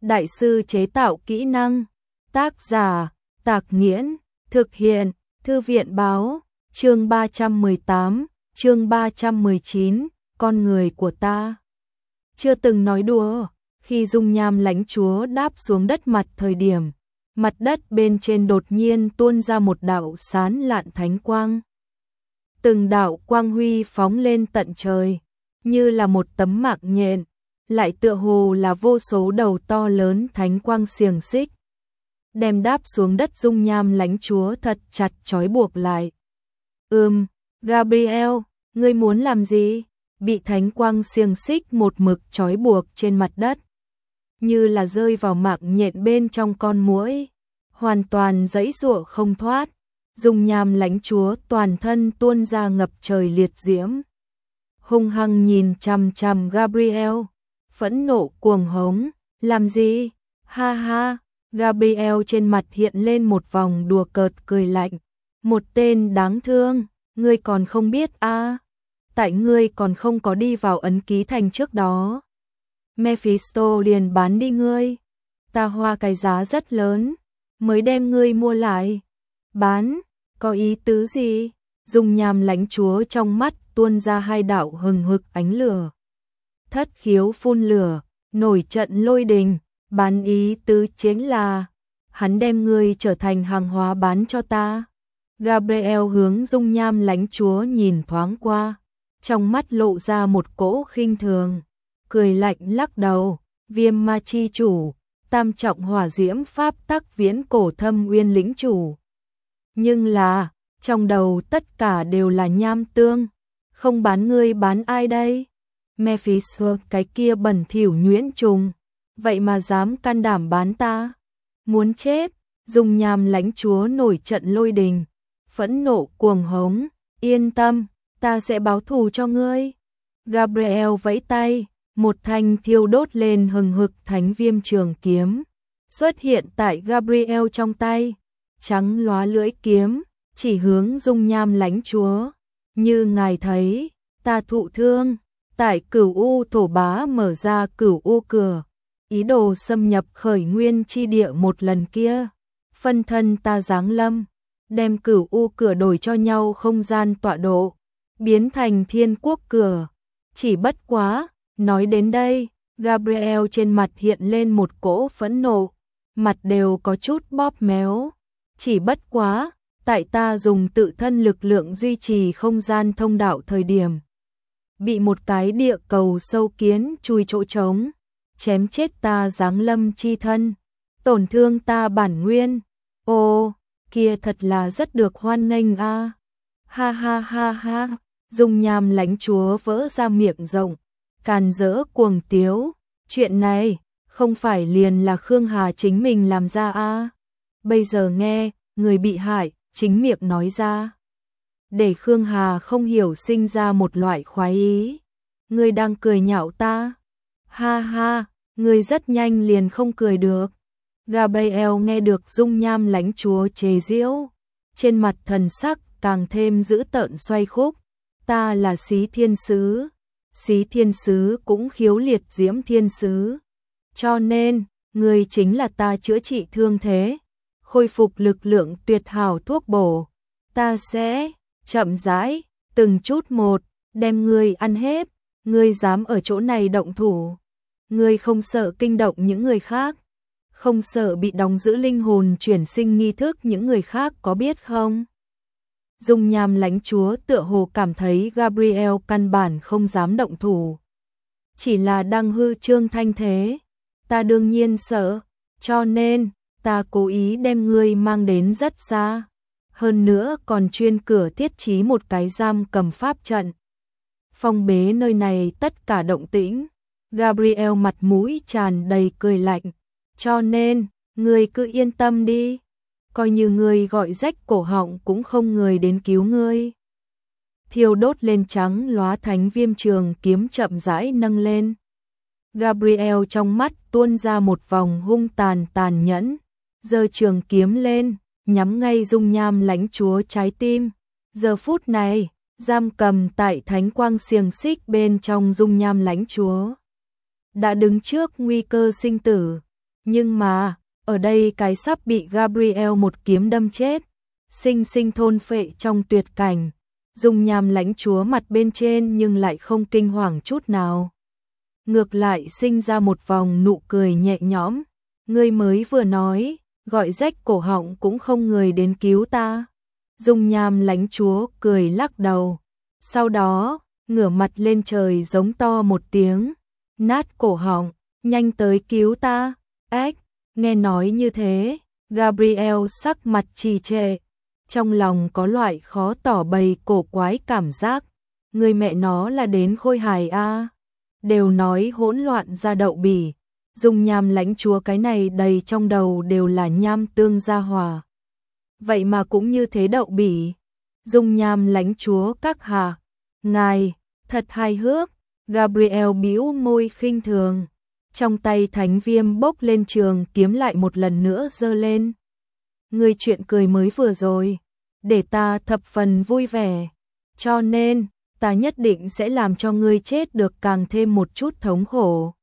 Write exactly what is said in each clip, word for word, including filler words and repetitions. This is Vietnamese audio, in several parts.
đại sư chế tạo kỹ năng. Tác giả, Tạc Nghiễn, thực hiện, Thư viện Báo, chương ba trăm mười tám, chương ba trăm mười chín, con người của ta. Chưa từng nói đùa, khi dung nham lãnh chúa đáp xuống đất mặt thời điểm, mặt đất bên trên đột nhiên tuôn ra một đạo sán lạn thánh quang. Từng đạo quang huy phóng lên tận trời, như là một tấm mạng nhện, lại tựa hồ là vô số đầu to lớn thánh quang xiềng xích, đem đáp xuống đất dung nham lãnh chúa thật chặt trói buộc lại. Ừm, Gabriel, ngươi muốn làm gì? Bị thánh quang xiềng xích một mực trói buộc trên mặt đất, như là rơi vào mạng nhện bên trong con muỗi, hoàn toàn giãy giụa không thoát. Dung nham lãnh chúa toàn thân tuôn ra ngập trời liệt diễm, hung hăng nhìn chằm chằm Gabriel, phẫn nộ cuồng hống, làm gì? Ha ha, Gabriel trên mặt hiện lên một vòng đùa cợt cười lạnh, một tên đáng thương, ngươi còn không biết a? À? Tại ngươi còn không có đi vào ấn ký thành trước đó, Mephisto liền bán đi ngươi, ta hoa cái giá rất lớn mới đem ngươi mua lại. Bán, có ý tứ gì? Dung nham lãnh chúa trong mắt tuôn ra hai đạo hừng hực ánh lửa. Thất khiếu phun lửa, nổi trận lôi đình, bán ý tứ chính là hắn đem ngươi trở thành hàng hóa bán cho ta. Gabriel hướng dung nham lãnh chúa nhìn thoáng qua, trong mắt lộ ra một cỗ khinh thường, cười lạnh lắc đầu, Viêm ma chi chủ, tam trọng hỏa diễm pháp tắc viễn cổ thâm uyên lĩnh chủ. Nhưng là, trong đầu tất cả đều là nham tương, không bán ngươi bán ai đây? Mephisto, cái kia bẩn thỉu nhuyễn trùng, vậy mà dám can đảm bán ta? Muốn chết? Dung nham lãnh chúa nổi trận lôi đình, phẫn nộ cuồng hống, yên tâm, ta sẽ báo thù cho ngươi. Gabriel vẫy tay, một thanh thiêu đốt lên hừng hực thánh viêm trường kiếm xuất hiện tại Gabriel trong tay, trắng lóa lưỡi kiếm chỉ hướng dung nham lãnh chúa. Như ngài thấy, ta thụ thương tại Cửu U thổ bá mở ra Cửu U cửa, ý đồ xâm nhập khởi nguyên chi địa một lần kia, phân thân ta giáng lâm, đem Cửu U cửa đổi cho nhau không gian tọa độ, biến thành Thiên Quốc cửa. Chỉ bất quá, nói đến đây, Gabriel trên mặt hiện lên một cỗ phẫn nộ, mặt đều có chút bóp méo. Chỉ bất quá, tại ta dùng tự thân lực lượng duy trì không gian thông đạo thời điểm, bị một cái địa cầu sâu kiến chui chỗ trống, chém chết ta giáng lâm chi thân, tổn thương ta bản nguyên. Ô, kia thật là rất được hoan nghênh a. À. Ha ha ha ha, dung nham lãnh chúa vỡ ra miệng rộng, càn rỡ cuồng tiếu, chuyện này không phải liền là Khương Hà chính mình làm ra a? À? Bây giờ nghe, người bị hại chính miệng nói ra, để Khương Hà không hiểu sinh ra một loại khoái ý. Ngươi đang cười nhạo ta? Ha ha, ngươi rất nhanh liền không cười được. Gabriel nghe được dung nham lãnh chúa chế giễu, trên mặt thần sắc càng thêm dữ tợn xoay khúc. Ta là Xí Thiên Sứ, Xí Thiên Sứ cũng khiếu liệt diễm thiên sứ, cho nên ngươi chính là ta chữa trị thương thế, khôi phục lực lượng tuyệt hảo thuốc bổ. Ta sẽ chậm rãi, từng chút một, đem ngươi ăn hết. Ngươi dám ở chỗ này động thủ, ngươi không sợ kinh động những người khác, không sợ bị đóng giữ linh hồn chuyển sinh nghi thức những người khác có biết không? Dung nham lãnh chúa tựa hồ cảm thấy Gabriel căn bản không dám động thủ, chỉ là đang hư trương thanh thế. Ta đương nhiên sợ, cho nên ta cố ý đem ngươi mang đến rất xa, hơn nữa còn chuyên cửa thiết trí một cái giam cầm pháp trận, phong bế nơi này tất cả động tĩnh. Gabriel mặt mũi tràn đầy cười lạnh, cho nên ngươi cứ yên tâm đi, coi như ngươi gọi rách cổ họng cũng không người đến cứu ngươi. Thiêu đốt lên trắng lóa thánh viêm trường kiếm chậm rãi nâng lên. Gabriel trong mắt tuôn ra một vòng hung tàn tàn nhẫn, giơ trường kiếm lên, nhắm ngay dung nham lãnh chúa trái tim. Giờ phút này, giam cầm tại thánh quang xiềng xích bên trong dung nham lãnh chúa đã đứng trước nguy cơ sinh tử. Nhưng mà, ở đây cái sắp bị Gabriel một kiếm đâm chết, sinh sinh thôn phệ trong tuyệt cảnh. Dung Nham Lãnh Chúa mặt bên trên nhưng lại không kinh hoàng chút nào. Ngược lại sinh ra một vòng nụ cười nhẹ nhõm. Ngươi mới vừa nói, gọi rách cổ họng cũng không người đến cứu ta. Dung Nham Lãnh Chúa cười lắc đầu. Sau đó, ngửa mặt lên trời giống to một tiếng. Nát cổ họng, nhanh tới cứu ta. Ếch, nghe nói như thế, Gabriel sắc mặt trì trệ. Trong lòng có loại khó tỏ bày cổ quái cảm giác. Người mẹ nó là đến khôi hài a. Đều nói hỗn loạn ra đậu bỉ. Dung Nham Lãnh Chúa cái này đầy trong đầu đều là nham tương gia hòa. Vậy mà cũng như thế đậu bỉ. Dung Nham Lãnh Chúa các hạ, ngài, thật hài hước. Gabriel bĩu môi khinh thường. Trong tay thánh viêm bốc lên trường kiếm lại một lần nữa giơ lên. Người chuyện cười mới vừa rồi, để ta thập phần vui vẻ. Cho nên, ta nhất định sẽ làm cho ngươi chết được càng thêm một chút thống khổ.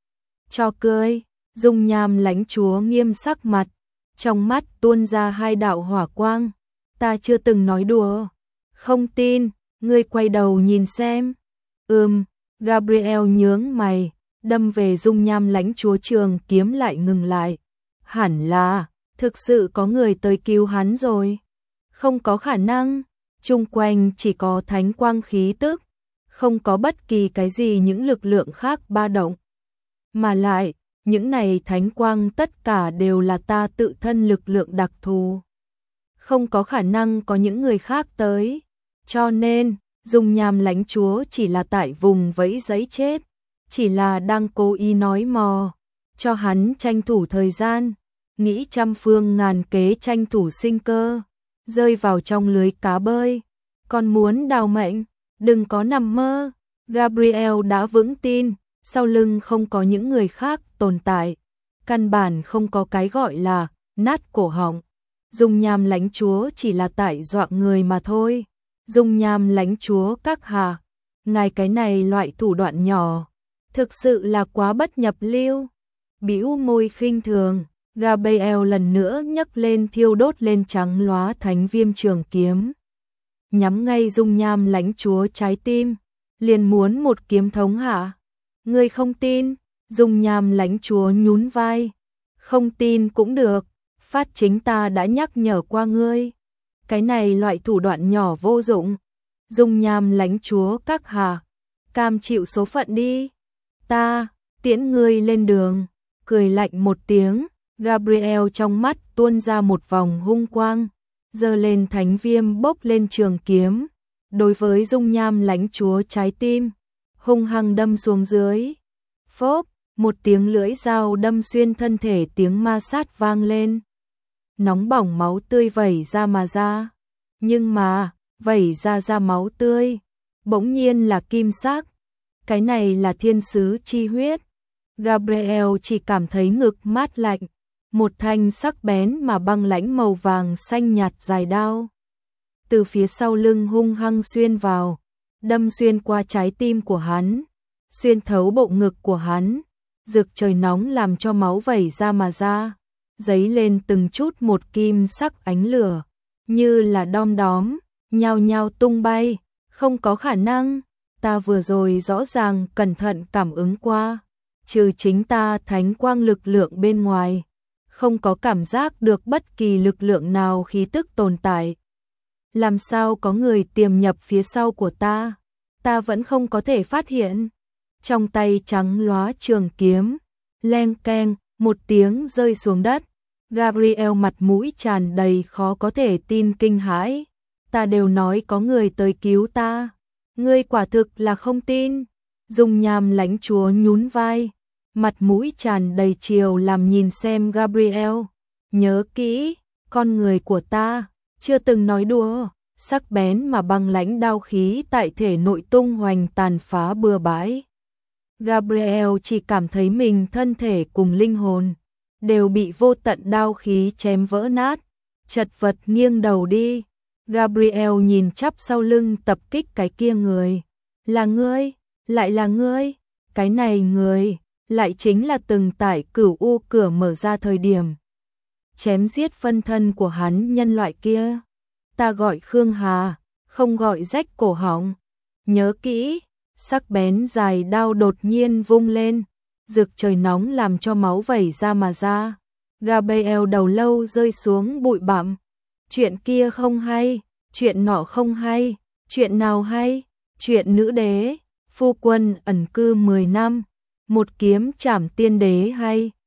Cho cười, Dung Nham Lãnh Chúa nghiêm sắc mặt, trong mắt tuôn ra hai đạo hỏa quang. Ta chưa từng nói đùa. Không tin, ngươi quay đầu nhìn xem. Ừm, Gabriel nhướng mày, đâm về Dung Nham Lãnh Chúa trường kiếm lại ngừng lại. Hẳn là, thực sự có người tới cứu hắn rồi. Không có khả năng, chung quanh chỉ có thánh quang khí tức, không có bất kỳ cái gì những lực lượng khác ba động. Mà lại, những này thánh quang tất cả đều là ta tự thân lực lượng đặc thù. Không có khả năng có những người khác tới. Cho nên, Dung Nham Lãnh Chúa chỉ là tại vùng vẫy giấy chết. Chỉ là đang cố ý nói mò, cho hắn tranh thủ thời gian, nghĩ trăm phương ngàn kế tranh thủ sinh cơ, rơi vào trong lưới cá bơi. Còn muốn đào mệnh, đừng có nằm mơ. Gabriel đã vững tin, sau lưng không có những người khác tồn tại. Căn bản không có cái gọi là nát cổ họng. Dung Nham Lãnh Chúa chỉ là tại dọa người mà thôi. Dung Nham Lãnh Chúa các hạ, ngài cái này loại thủ đoạn nhỏ, thực sự là quá bất nhập lưu. Bĩu môi khinh thường, Gabriel lần nữa nhấc lên thiêu đốt lên trắng lóa thánh viêm trường kiếm. Nhắm ngay Dung Nham Lãnh Chúa trái tim, liền muốn một kiếm thống hạ. Ngươi không tin? Dung Nham Lãnh Chúa nhún vai. Không tin cũng được, phát chính ta đã nhắc nhở qua ngươi. Cái này loại thủ đoạn nhỏ vô dụng. Dung Nham Lãnh Chúa các hạ, cam chịu số phận đi. Ta, tiễn ngươi lên đường. Cười lạnh một tiếng, Gabriel trong mắt tuôn ra một vòng hung quang, giơ lên thánh viêm bốc lên trường kiếm. Đối với Dung Nham Lãnh Chúa trái tim, hung hăng đâm xuống dưới. Phốp, một tiếng lưỡi dao đâm xuyên thân thể, tiếng ma sát vang lên. Nóng bỏng máu tươi vẩy ra mà ra. Nhưng mà, vẩy ra ra máu tươi, bỗng nhiên là kim sắc. Cái này là thiên sứ chi huyết. Gabriel chỉ cảm thấy ngực mát lạnh. Một thanh sắc bén mà băng lãnh màu vàng xanh nhạt dài đao từ phía sau lưng hung hăng xuyên vào, đâm xuyên qua trái tim của hắn, xuyên thấu bộ ngực của hắn. Rực trời nóng làm cho máu vẩy ra mà ra, dấy lên từng chút một kim sắc ánh lửa, như là đom đóm, nhao nhao tung bay. Không có khả năng, ta vừa rồi rõ ràng cẩn thận cảm ứng qua, trừ chính ta thánh quang lực lượng bên ngoài, không có cảm giác được bất kỳ lực lượng nào khí tức tồn tại. Làm sao có người tiềm nhập phía sau của ta, ta vẫn không có thể phát hiện. Trong tay trắng lóa trường kiếm, leng keng, một tiếng rơi xuống đất. Gabriel mặt mũi tràn đầy khó có thể tin kinh hãi. Ta đều nói có người tới cứu ta, ngươi quả thực là không tin. Dung Nham Lãnh Chúa nhún vai, mặt mũi tràn đầy chiều làm nhìn xem Gabriel. Nhớ kỹ, con người của ta, chưa từng nói đùa. Sắc bén mà băng lãnh đao khí tại thể nội tung hoành tàn phá bừa bãi. Gabriel chỉ cảm thấy mình thân thể cùng linh hồn đều bị vô tận đao khí chém vỡ nát, chật vật nghiêng đầu đi. Gabriel nhìn chắp sau lưng tập kích cái kia người. Là ngươi, lại là ngươi, cái này người, lại chính là từng tại Cửu U cửa mở ra thời điểm chém giết phân thân của hắn nhân loại kia. Ta gọi Khương Hà, không gọi rách cổ họng. Nhớ kỹ, sắc bén dài đao đột nhiên vung lên, rực trời nóng làm cho máu vẩy ra mà ra. Gabriel đầu lâu rơi xuống bụi bặm. Chuyện kia không hay, chuyện nọ không hay, chuyện nào hay? Chuyện nữ đế, phu quân ẩn cư mười năm, một kiếm chảm tiên đế hay?